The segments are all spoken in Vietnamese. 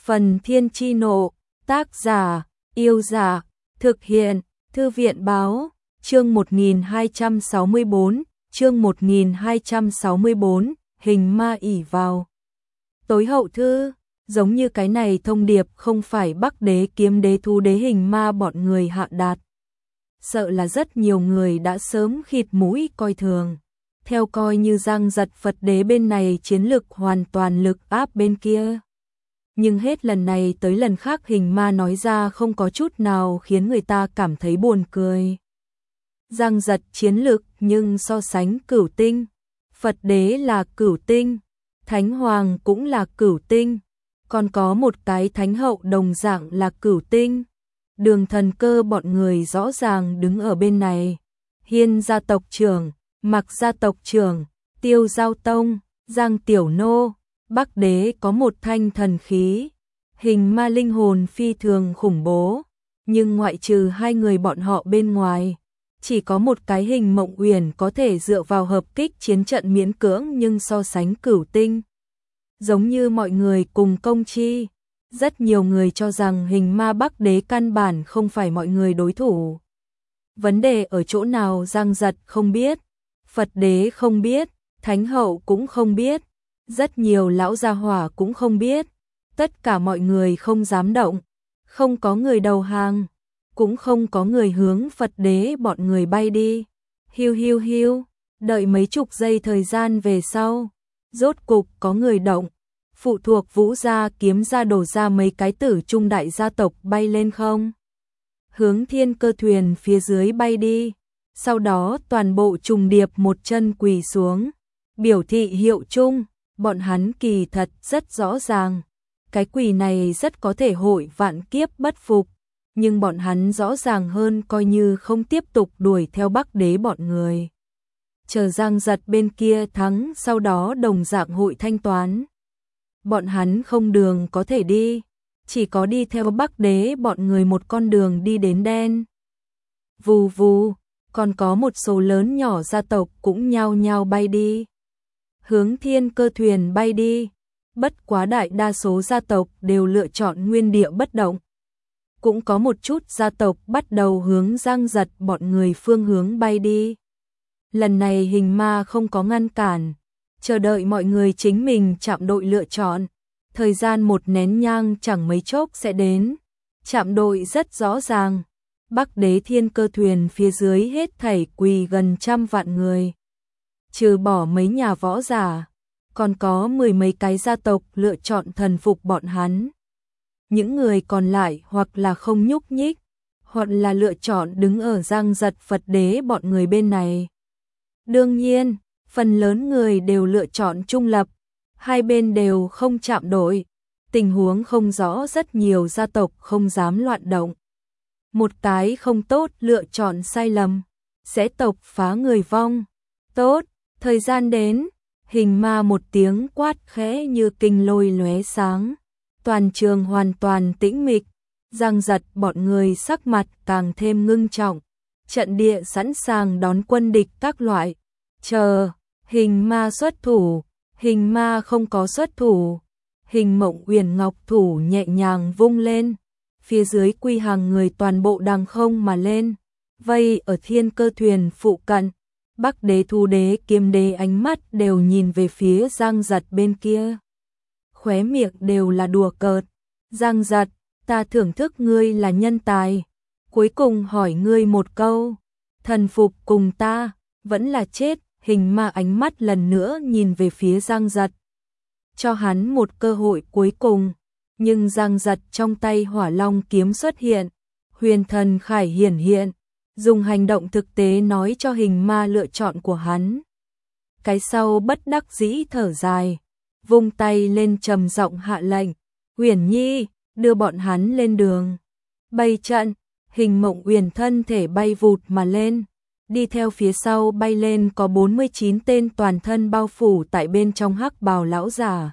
Phần Thiên Chi Nộ, tác giả, Yêu Giả, thực hiện, Thư viện Báo, chương 1264, chương 1264, hình ma ỷ vào. Tối hậu thư, giống như cái này thông điệp không phải Bắc Đế Kiếm Đế Thú Đế hình ma bọn người hạ đạt. Sợ là rất nhiều người đã sớm khịt mũi coi thường, theo coi như Giang Giật Phật Đế bên này chiến lực hoàn toàn lực áp bên kia. Nhưng hết lần này tới lần khác hình ma nói ra không có chút nào khiến người ta cảm thấy buồn cười. Giang Giật chiến lực nhưng so sánh Cửu Tinh, Phật Đế là Cửu Tinh, Thánh Hoàng cũng là Cửu Tinh, còn có một cái Thánh Hậu đồng dạng là Cửu Tinh. Đường Thần Cơ bọn người rõ ràng đứng ở bên này. Hiên gia tộc trưởng, Mặc gia tộc trưởng, Tiêu Giao Tông, Giang Tiểu Nô, Bắc Đế có một thanh thần khí, hình ma linh hồn phi thường khủng bố, nhưng ngoại trừ hai người bọn họ bên ngoài, chỉ có một cái Hình Mộng Uyển có thể dựa vào hợp kích chiến trận miễn cưỡng, nhưng so sánh Cửu Tinh, giống như mọi người cùng công chi, rất nhiều người cho rằng hình ma Bắc Đế căn bản không phải mọi người đối thủ. Vấn đề ở chỗ nào Giang Giật không biết, Phật Đế không biết, Thánh Hậu cũng không biết, rất nhiều lão gia hỏa cũng không biết, tất cả mọi người không dám động, không có người đầu hàng, cũng không có người hướng Phật Đế bọn người bay đi. Hiu hiu hiu, đợi mấy chục giây thời gian về sau, rốt cục có người động, phụ thuộc Vũ gia Kiếm gia đổ ra mấy cái tử trung đại gia tộc bay lên không, hướng Thiên Cơ thuyền phía dưới bay đi, sau đó toàn bộ trùng điệp một chân quỳ xuống, biểu thị hiệu chung. Bọn hắn kỳ thật rất rõ ràng, cái quỳ này rất có thể hội vạn kiếp bất phục, nhưng bọn hắn rõ ràng hơn coi như không tiếp tục đuổi theo Bắc Đế bọn người. Chờ Giang Giật bên kia thắng, sau đó đồng dạng hội thanh toán. Bọn hắn không đường có thể đi, chỉ có đi theo Bắc Đế bọn người một con đường đi đến đen. Vù vù, còn có một số lớn nhỏ gia tộc cũng nhao nhao bay đi, hướng Thiên Cơ thuyền bay đi, bất quá đại đa số gia tộc đều lựa chọn nguyên địa bất động. Cũng có một chút gia tộc bắt đầu hướng Giang Giật bọn người phương hướng bay đi. Lần này hình ma không có ngăn cản, chờ đợi mọi người chính mình chạm đội lựa chọn, thời gian một nén nhang chẳng mấy chốc sẽ đến. Chạm đội rất rõ ràng, Bắc Đế Thiên Cơ thuyền phía dưới hết thảy quỳ gần 100 vạn người. Trừ bỏ mấy nhà võ giả, còn có 10 mấy cái gia tộc lựa chọn thần phục bọn hắn. Những người còn lại hoặc là không nhúc nhích, hoặc là lựa chọn đứng ở Giang Giật Phật Đế bọn người bên này. Đương nhiên, phần lớn người đều lựa chọn trung lập, hai bên đều không chạm đội, tình huống không rõ, rất nhiều gia tộc không dám loạn động. Một cái không tốt lựa chọn sai lầm, sẽ tộc phá người vong. Tốt, thời gian đến, hình ma một tiếng quát khẽ như kinh lôi lóe sáng, toàn trường hoàn toàn tĩnh mịch. Giang Giật bọn người sắc mặt càng thêm ngưng trọng, trận địa sẵn sàng đón quân địch các loại. Chờ, hình ma xuất thủ, hình ma không có xuất thủ, Hình Mộng Uyển ngọc thủ nhẹ nhàng vung lên, phía dưới quy hàng người toàn bộ đằng không mà lên, vây ở Thiên Cơ thuyền phụ cận. Bắc Đế Thú Đế Kiếm Đế ánh mắt đều nhìn về phía Giang Giật bên kia, khóe miệng đều là đùa cợt. Giang Giật, ta thưởng thức ngươi là nhân tài, cuối cùng hỏi ngươi một câu, thần phục cùng ta vẫn là chết? Hình ma ánh mắt lần nữa nhìn về phía Giang Giật, cho hắn một cơ hội cuối cùng, nhưng Giang Giật trong tay Hỏa Long kiếm xuất hiện, Huyền Thần Khải hiển hiện, dùng hành động thực tế nói cho hình ma lựa chọn của hắn. Cái sau bất đắc dĩ thở dài, vung tay lên trầm giọng hạ lệnh, Uyển Nhi, đưa bọn hắn lên đường. Bày trận, Hình Mộng Uyển thân thể bay vụt mà lên, đi theo phía sau bay lên có 49 tên toàn thân bao phủ tại bên trong hắc bào lão giả.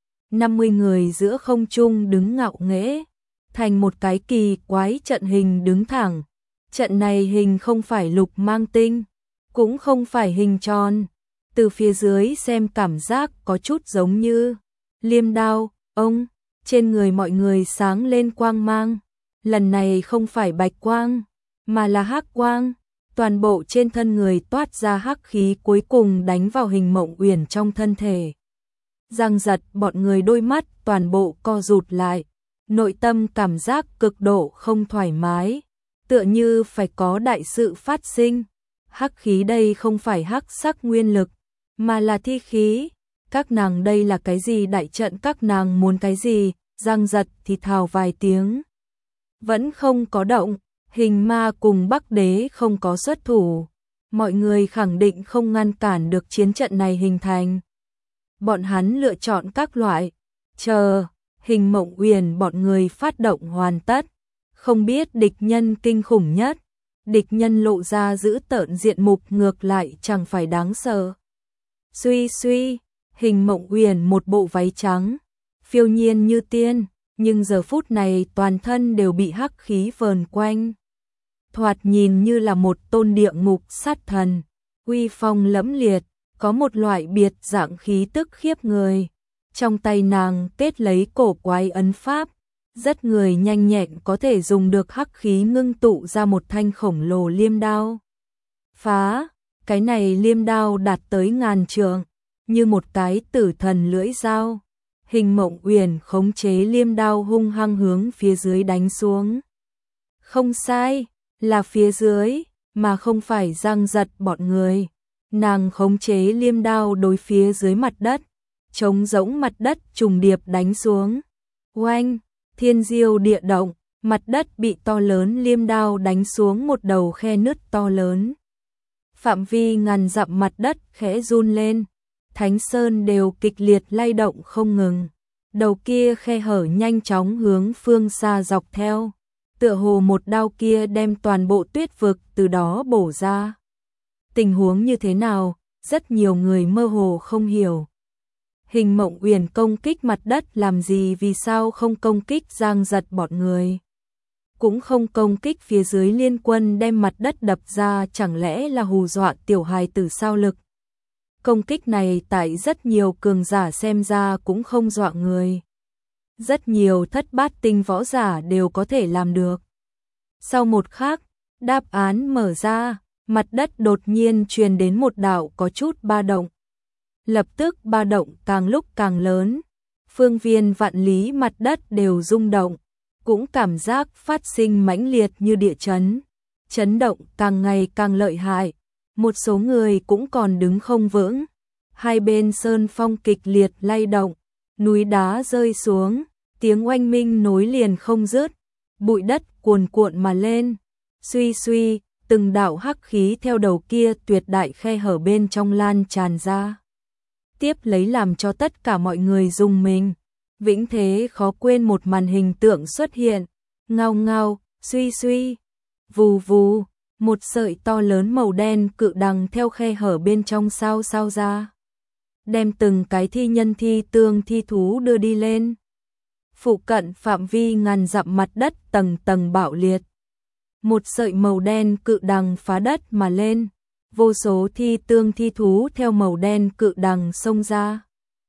50 người giữa không trung đứng ngạo nghễ, thành một cái kỳ quái trận hình đứng thẳng. Trận này hình không phải lục mang tinh, cũng không phải hình tròn, từ phía dưới xem cảm giác có chút giống như liêm đao. Ông Trên người mọi người sáng lên quang mang, lần này không phải bạch quang, mà là hắc quang, toàn bộ trên thân người toát ra hắc khí cuối cùng đánh vào Hình Mộng Uyển trong thân thể. Giang giật bọn người đôi mắt toàn bộ co rụt lại, nội tâm cảm giác cực độ không thoải mái, tựa như phải có đại sự phát sinh. Hắc khí đây không phải hắc sắc nguyên lực, mà là thi khí. Các nàng đây là cái gì, đại trận các nàng muốn cái gì? Giang giật thì thào vài tiếng. Vẫn không có động, Hình Ma cùng Bắc Đế không có xuất thủ. Mọi người khẳng định không ngăn cản được chiến trận này hình thành. Bọn hắn lựa chọn các loại, chờ, Hình Mộng Uyển bọn người phát động hoàn tất. Không biết địch nhân kinh khủng nhất, địch nhân lộ ra dữ tợn diện mục ngược lại chẳng phải đáng sợ. Suy suy, Hình Mộng Uyển một bộ váy trắng, phiêu nhiên như tiên, nhưng giờ phút này toàn thân đều bị hắc khí vờn quanh. Thoạt nhìn như là một tôn địa ngục sát thần, uy phong lẫm liệt, có một loại biệt dạng khí tức khiếp người. Trong tay nàng kết lấy cổ quái ấn pháp, rất người nhanh nhẹn có thể dùng được hắc khí ngưng tụ ra một thanh khổng lồ liêm đao. Phá, cái này liêm đao đạt tới ngàn trượng, như một cái tử thần lưỡi dao. Hình Mộng Uyển khống chế liêm đao hung hăng hướng phía dưới đánh xuống. Không sai, là phía dưới, mà không phải Giang giật bọn người. Nàng khống chế liêm đao đối phía dưới mặt đất, trống rỗng mặt đất trùng điệp đánh xuống. Oanh, thiên diêu địa động, mặt đất bị to lớn liêm đao đánh xuống một đầu khe nứt to lớn. Phạm vi ngàn dặm mặt đất khẽ run lên, Thánh Sơn đều kịch liệt lay động không ngừng. Đầu kia khe hở nhanh chóng hướng phương xa dọc theo, tựa hồ một đao kia đem toàn bộ tuyết vực từ đó bổ ra. Tình huống như thế nào, rất nhiều người mơ hồ không hiểu. Hình Mộng Uyển công kích mặt đất làm gì, vì sao không công kích Giang giật bọn người? Cũng không công kích phía dưới liên quân đem mặt đất đập ra, chẳng lẽ là hù dọa tiểu hài tử sao? Lực công kích này tại rất nhiều cường giả xem ra cũng không dọa người. Rất nhiều thất bát tinh võ giả đều có thể làm được. Sau một khắc, đáp án mở ra, mặt đất đột nhiên truyền đến một đạo có chút ba động. Lập tức ba động càng lúc càng lớn, phương viên vạn lý mặt đất đều rung động, cũng cảm giác phát sinh mãnh liệt như địa chấn. Chấn động càng ngày càng lợi hại, một số người cũng còn đứng không vững. Hai bên sơn phong kịch liệt lay động, núi đá rơi xuống, tiếng oanh minh nối liền không dứt, bụi đất cuồn cuộn mà lên. Suy suy, từng đạo hắc khí theo đầu kia tuyệt đại khe hở bên trong lan tràn ra. Tiếp lấy làm cho tất cả mọi người rùng mình. Vĩnh thế khó quên một màn hình tượng xuất hiện. Ngao ngao, suy suy, vù vù, một sợi to lớn màu đen cự đằng theo khe hở bên trong sao sao ra, đem từng cái thi nhân thi tương thi thú đưa đi lên. Phụ cận phạm vi ngàn dặm mặt đất tầng tầng bạo liệt. Một sợi màu đen cự đằng phá đất mà lên, vô số thi tương thi thú theo màu đen cự đằng xông ra.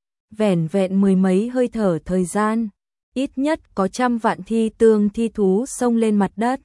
Vẻn vẹn mười mấy hơi thở thời gian, ít nhất có trăm vạn thi tương thi thú xông lên mặt đất.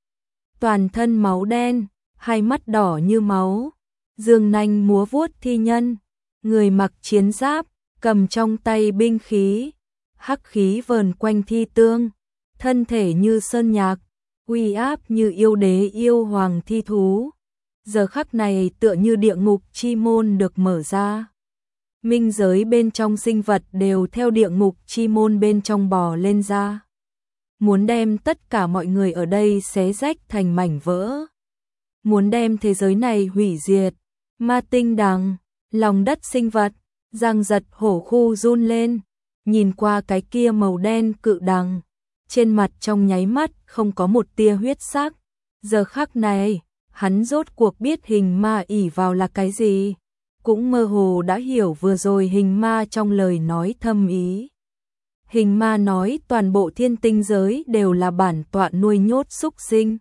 Toàn thân máu đen, hai mắt đỏ như máu, dương nanh múa vuốt thi nhân, người mặc chiến giáp, cầm trong tay binh khí, hắc khí vờn quanh thi tương, thân thể như sơn nhạc, uy áp như yêu đế yêu hoàng thi thú. Giờ khắc này tựa như địa ngục chi môn được mở ra. Minh giới bên trong sinh vật đều theo địa ngục chi môn bên trong bò lên ra. Muốn đem tất cả mọi người ở đây xé rách thành mảnh vỡ. Muốn đem thế giới này hủy diệt. Ma tinh đằng, lòng đất sinh vật, Giang giật hổ khu run lên. Nhìn qua cái kia màu đen cự đằng, trên mặt trong nháy mắt không có một tia huyết sắc. Giờ khắc này, hắn rốt cuộc biết hình ma ỷ vào là cái gì, cũng mơ hồ đã hiểu vừa rồi hình ma trong lời nói thâm ý. Hình ma nói toàn bộ thiên tinh giới đều là bản tọa nuôi nhốt súc sinh.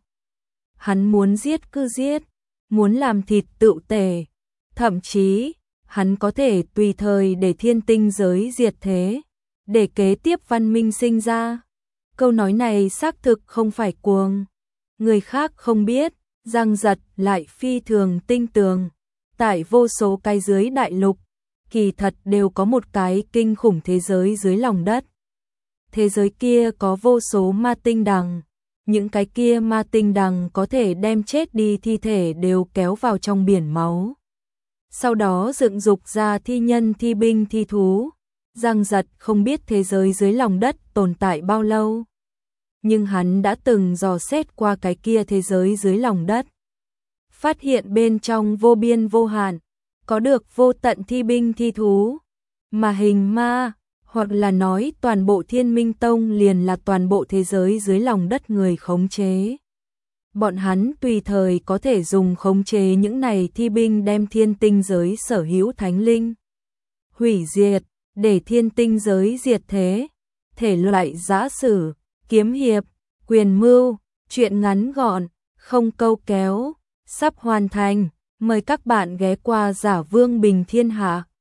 Hắn muốn giết cứ giết, muốn làm thịt tựu tề, thậm chí hắn có thể tùy thời để thiên tinh giới diệt thế. để kế tiếp văn minh sinh ra. Câu nói này xác thực không phải cuồng. Người khác không biết, Giang Giật lại phi thường tinh tường. Tại vô số cái dưới đại lục, kỳ thật đều có một cái kinh khủng thế giới dưới lòng đất. Thế giới kia có vô số ma tinh đằng. Những cái kia ma tinh đằng có thể đem chết đi thi thể đều kéo vào trong biển máu. Sau đó dựng dục ra thi nhân, thi binh, thi thú. Giang Giật không biết thế giới dưới lòng đất tồn tại bao lâu. Nhưng hắn đã từng dò xét qua cái kia thế giới dưới lòng đất. Phát hiện bên trong vô biên vô hạn, có được vô tận thi binh thi thú. Mà hình ma, hoặc là nói toàn bộ Thiên Minh Tông liền là toàn bộ thế giới dưới lòng đất người khống chế. Bọn hắn tùy thời có thể dùng khống chế những này thi binh đem thiên tinh giới sở hữu thánh linh hủy diệt, để thiên tinh giới diệt thế. Thể loại giã sử, kiếm hiệp, quyền mưu, truyện ngắn gọn, không câu kéo, sắp hoàn thành. Mời các bạn ghé qua Giả Vương Bình Thiên Hạ.